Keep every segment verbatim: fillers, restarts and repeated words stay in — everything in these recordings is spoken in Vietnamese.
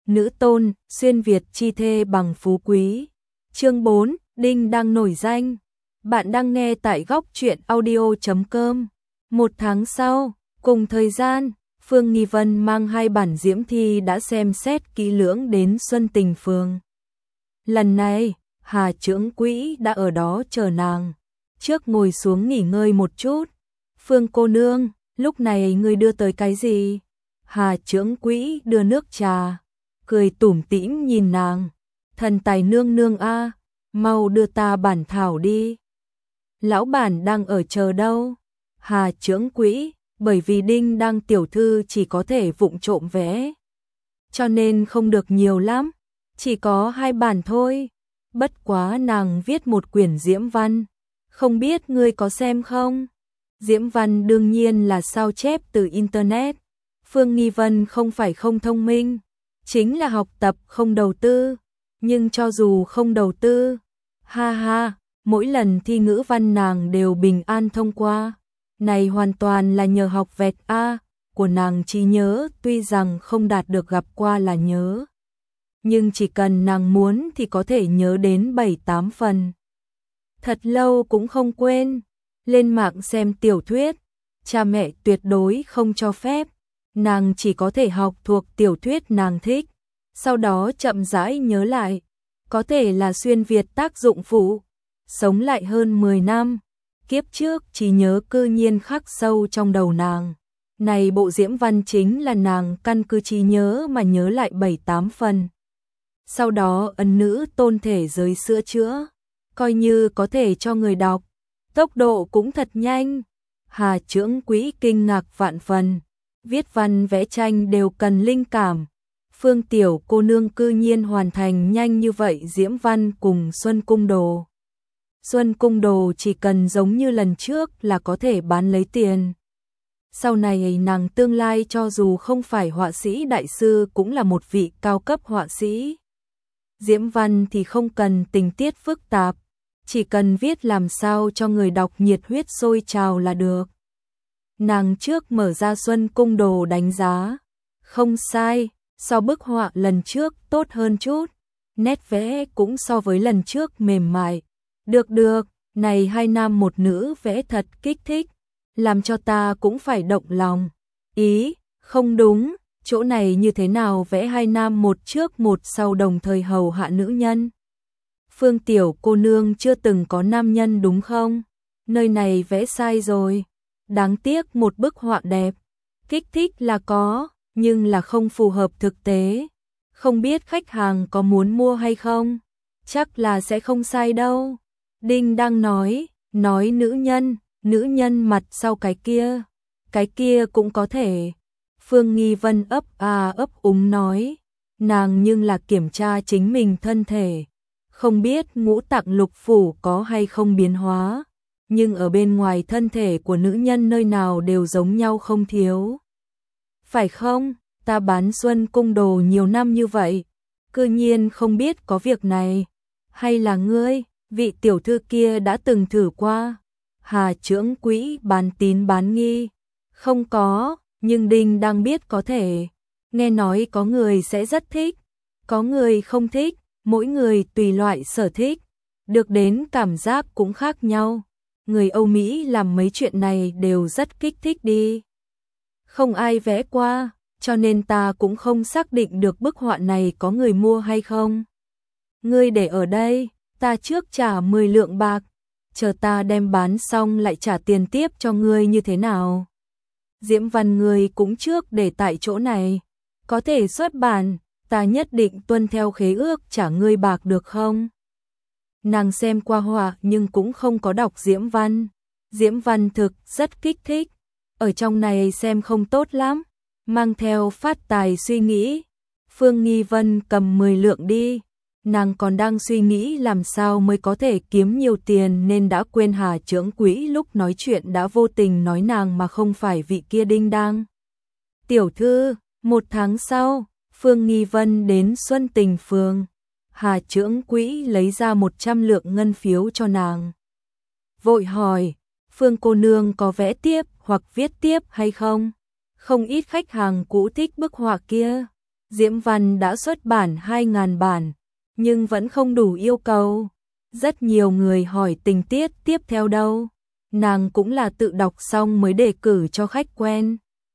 nữ tôn, xuyên Việt chi thê bằng phú quý. Chương bốn, Đinh đang nổi danh. Bạn đang nghe tại góc truyện audio chấm com. Một tháng sau, cùng thời gian, Phương Nghi Vân mang hai bản diễm thi đã xem xét kỹ lưỡng đến Xuân Tình Phường. Lần này, Hà trưởng quỹ đã ở đó chờ nàng. Trước ngồi xuống nghỉ ngơi một chút. Phương cô nương, lúc này ngươi đưa tới cái gì? Hà trưởng quỹ đưa nước trà, cười tủm tỉm nhìn nàng. Thần tài nương nương a, mau đưa ta bản thảo đi. Lão bản đang ở chờ đâu? Hà trưởng quỹ, bởi vì Đinh đang tiểu thư chỉ có thể vụng trộm vẽ, cho nên không được nhiều lắm, chỉ có hai bản thôi. Bất quá nàng viết một quyển diễm văn, không biết ngươi có xem không? Diễm văn đương nhiên là sao chép từ internet. Phương Nghi Vân không phải không thông minh, chính là học tập không đầu tư. Nhưng cho dù không đầu tư, ha ha, mỗi lần thi ngữ văn nàng đều bình an thông qua. Này hoàn toàn là nhờ học vẹt A của nàng trí nhớ, tuy rằng không đạt được gặp qua là nhớ. Nhưng chỉ cần nàng muốn thì có thể nhớ đến bảy tám phần. Thật lâu cũng không quên. Lên mạng xem tiểu thuyết, cha mẹ tuyệt đối không cho phép. Nàng chỉ có thể học thuộc tiểu thuyết nàng thích, sau đó chậm rãi nhớ lại. Có thể là xuyên Việt tác dụng phụ, sống lại hơn mười năm. Kiếp trước trí nhớ cư nhiên khắc sâu trong đầu nàng. Này bộ diễm văn chính là nàng căn cứ trí nhớ mà nhớ lại bảy tám phần. Sau đó ân nữ tôn thể giới sửa chữa, coi như có thể cho người đọc. Tốc độ cũng thật nhanh. Hà trưởng quỹ kinh ngạc vạn phần. Viết văn vẽ tranh đều cần linh cảm. Phương tiểu cô nương cư nhiên hoàn thành nhanh như vậy diễm văn cùng Xuân Cung Đồ. Xuân Cung Đồ chỉ cần giống như lần trước là có thể bán lấy tiền. Sau này nàng tương lai cho dù không phải họa sĩ đại sư cũng là một vị cao cấp họa sĩ. Diễm văn thì không cần tình tiết phức tạp, chỉ cần viết làm sao cho người đọc nhiệt huyết sôi trào là được. Nàng trước mở ra Xuân Cung Đồ đánh giá, không sai, so bức họa lần trước tốt hơn chút, nét vẽ cũng so với lần trước mềm mại. Được được, này hai nam một nữ vẽ thật kích thích, làm cho ta cũng phải động lòng. Ý, không đúng, chỗ này như thế nào vẽ hai nam một trước một sau đồng thời hầu hạ nữ nhân? Phương tiểu cô nương chưa từng có nam nhân đúng không? Nơi này vẽ sai rồi. Đáng tiếc một bức họa đẹp, kích thích là có, nhưng là không phù hợp thực tế. Không biết khách hàng có muốn mua hay không? Chắc là sẽ không sai đâu. Đinh đang nói, nói nữ nhân, nữ nhân mặt sau cái kia, cái kia cũng có thể. Phương Nghi Vân ấp à ấp úng nói, nàng nhưng là kiểm tra chính mình thân thể, không biết ngũ tạng lục phủ có hay không biến hóa, nhưng ở bên ngoài thân thể của nữ nhân nơi nào đều giống nhau không thiếu. Phải không? Ta bán Xuân Cung Đồ nhiều năm như vậy, cư nhiên không biết có việc này. Hay là ngươi, vị tiểu thư kia đã từng thử qua? Hà trưởng quỹ bán tín bán nghi. Không có, nhưng Đinh đang biết có thể. Nghe nói có người sẽ rất thích, có người không thích, mỗi người tùy loại sở thích, được đến cảm giác cũng khác nhau. Người Âu Mỹ làm mấy chuyện này đều rất kích thích đi. Không ai vẽ qua, cho nên ta cũng không xác định được bức họa này có người mua hay không. Ngươi để ở đây, ta trước trả mười lượng bạc, chờ ta đem bán xong lại trả tiền tiếp cho ngươi như thế nào? Diễm văn ngươi cũng trước để tại chỗ này, có thể xuất bản, ta nhất định tuân theo khế ước trả ngươi bạc được không? Nàng xem qua họa nhưng cũng không có đọc diễm văn. Diễm văn thực rất kích thích, ở trong này xem không tốt lắm, mang theo phát tài suy nghĩ. Phương Nghi Vân cầm mười lượng đi, nàng còn đang suy nghĩ làm sao mới có thể kiếm nhiều tiền nên đã quên Hà trưởng quỹ lúc nói chuyện đã vô tình nói nàng mà không phải vị kia Đinh đang. Tiểu thư, một tháng sau, Phương Nghi Vân đến Xuân Tình Phường. Hà trưởng quỹ lấy ra một trăm lượng ngân phiếu cho nàng. Vội hỏi, Phương cô nương có vẽ tiếp hoặc viết tiếp hay không? Không ít khách hàng cũ thích bức họa kia. Diễm Văn đã xuất bản hai nghìn bản, nhưng vẫn không đủ yêu cầu. Rất nhiều người hỏi tình tiết tiếp theo đâu. Nàng cũng là tự đọc xong mới đề cử cho khách quen.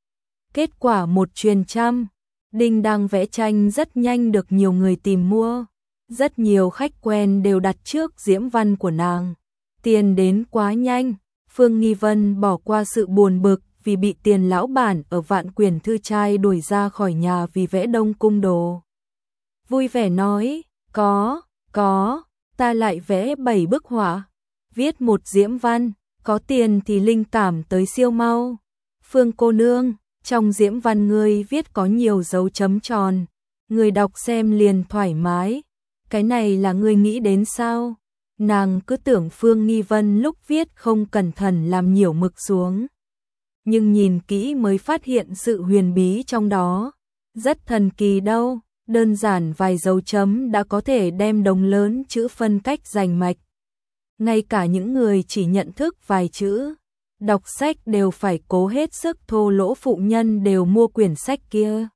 Kết quả một truyền trăm, Đinh đang vẽ tranh rất nhanh được nhiều người tìm mua. Rất nhiều khách quen đều đặt trước Diễm Văn của nàng. Tiền đến quá nhanh, Phương Nghi Vân bỏ qua sự buồn bực vì bị Tiền lão bản ở Vạn Quyền Thư Trai đuổi ra khỏi nhà vì vẽ Đông Cung đồ. Vui vẻ nói, có, có, ta lại vẽ bảy bức họa, viết một Diễm Văn, có tiền thì linh cảm tới siêu mau. Phương cô nương, trong Diễm Văn ngươi viết có nhiều dấu chấm tròn, người đọc xem liền thoải mái. Cái này là ngươi nghĩ đến sao? Nàng cứ tưởng Phương Nghi Vân lúc viết không cẩn thận làm nhiễu mực xuống. Nhưng nhìn kỹ mới phát hiện sự huyền bí trong đó. Rất thần kỳ đâu, đơn giản vài dấu chấm đã có thể đem đống lớn chữ phân cách rành mạch. Ngay cả những người chỉ nhận thức vài chữ, đọc sách đều phải cố hết sức thô lỗ phụ nhân đều mua quyển sách kia.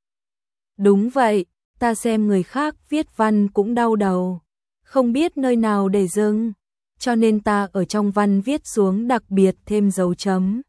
Đúng vậy, ta xem người khác viết văn cũng đau đầu, không biết nơi nào để dừng, cho nên ta ở trong văn viết xuống đặc biệt thêm dấu chấm.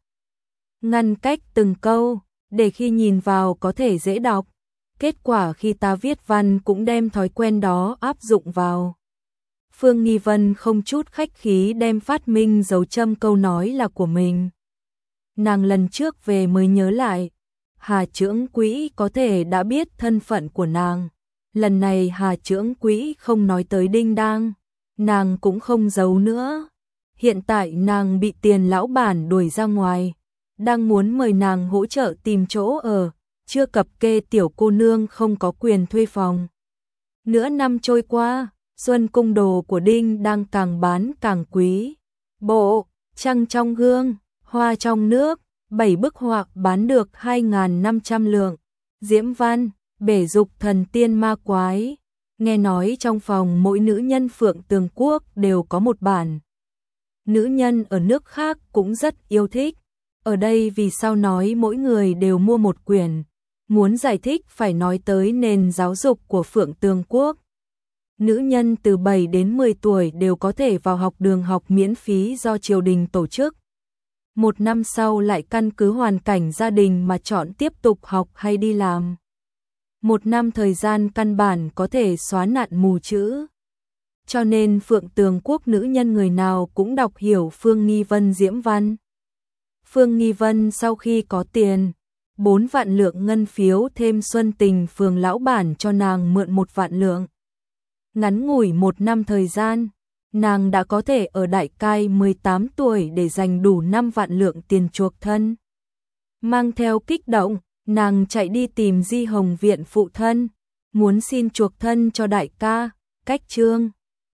Ngăn cách từng câu, để khi nhìn vào có thể dễ đọc. Kết quả khi ta viết văn cũng đem thói quen đó áp dụng vào. Phương Nghi Vân không chút khách khí đem phát minh dấu châm câu nói là của mình. Nàng lần trước về mới nhớ lại, Hà trưởng quỹ có thể đã biết thân phận của nàng. Lần này Hà trưởng quỹ không nói tới Đinh Đang, nàng cũng không giấu nữa. Hiện tại nàng bị Tiền lão bản đuổi ra ngoài, đang muốn mời nàng hỗ trợ tìm chỗ ở, chưa cập kê tiểu cô nương không có quyền thuê phòng. Nửa năm trôi qua, Xuân Cung đồ của Đinh đang càng bán càng quý. Bộ, trăng trong gương, hoa trong nước, bảy bức họa bán được hai nghìn năm trăm lượng. Diễm Văn, bể dục thần tiên ma quái. Nghe nói trong phòng mỗi nữ nhân Phượng Tường Quốc đều có một bản. Nữ nhân ở nước khác cũng rất yêu thích. Ở đây vì sao nói mỗi người đều mua một quyển? Muốn giải thích phải nói tới nền giáo dục của Phượng Tường Quốc. Nữ nhân từ bảy đến mười tuổi đều có thể vào học đường học miễn phí do triều đình tổ chức. Một năm sau lại căn cứ hoàn cảnh gia đình mà chọn tiếp tục học hay đi làm. Một năm thời gian căn bản có thể xóa nạn mù chữ. Cho nên Phượng Tường Quốc nữ nhân người nào cũng đọc hiểu Phương Nghi Vân Diễm Văn. Phương Nghi Vân sau khi có tiền, bốn vạn lượng ngân phiếu thêm Xuân Tình Phường lão bản cho nàng mượn một vạn lượng. Ngắn ngủi một năm thời gian, nàng đã có thể ở Đại Cai mười tám tuổi để dành đủ năm vạn lượng tiền chuộc thân. Mang theo kích động, nàng chạy đi tìm Di Hồng Viện phụ thân, muốn xin chuộc thân cho đại ca, Cách Trương.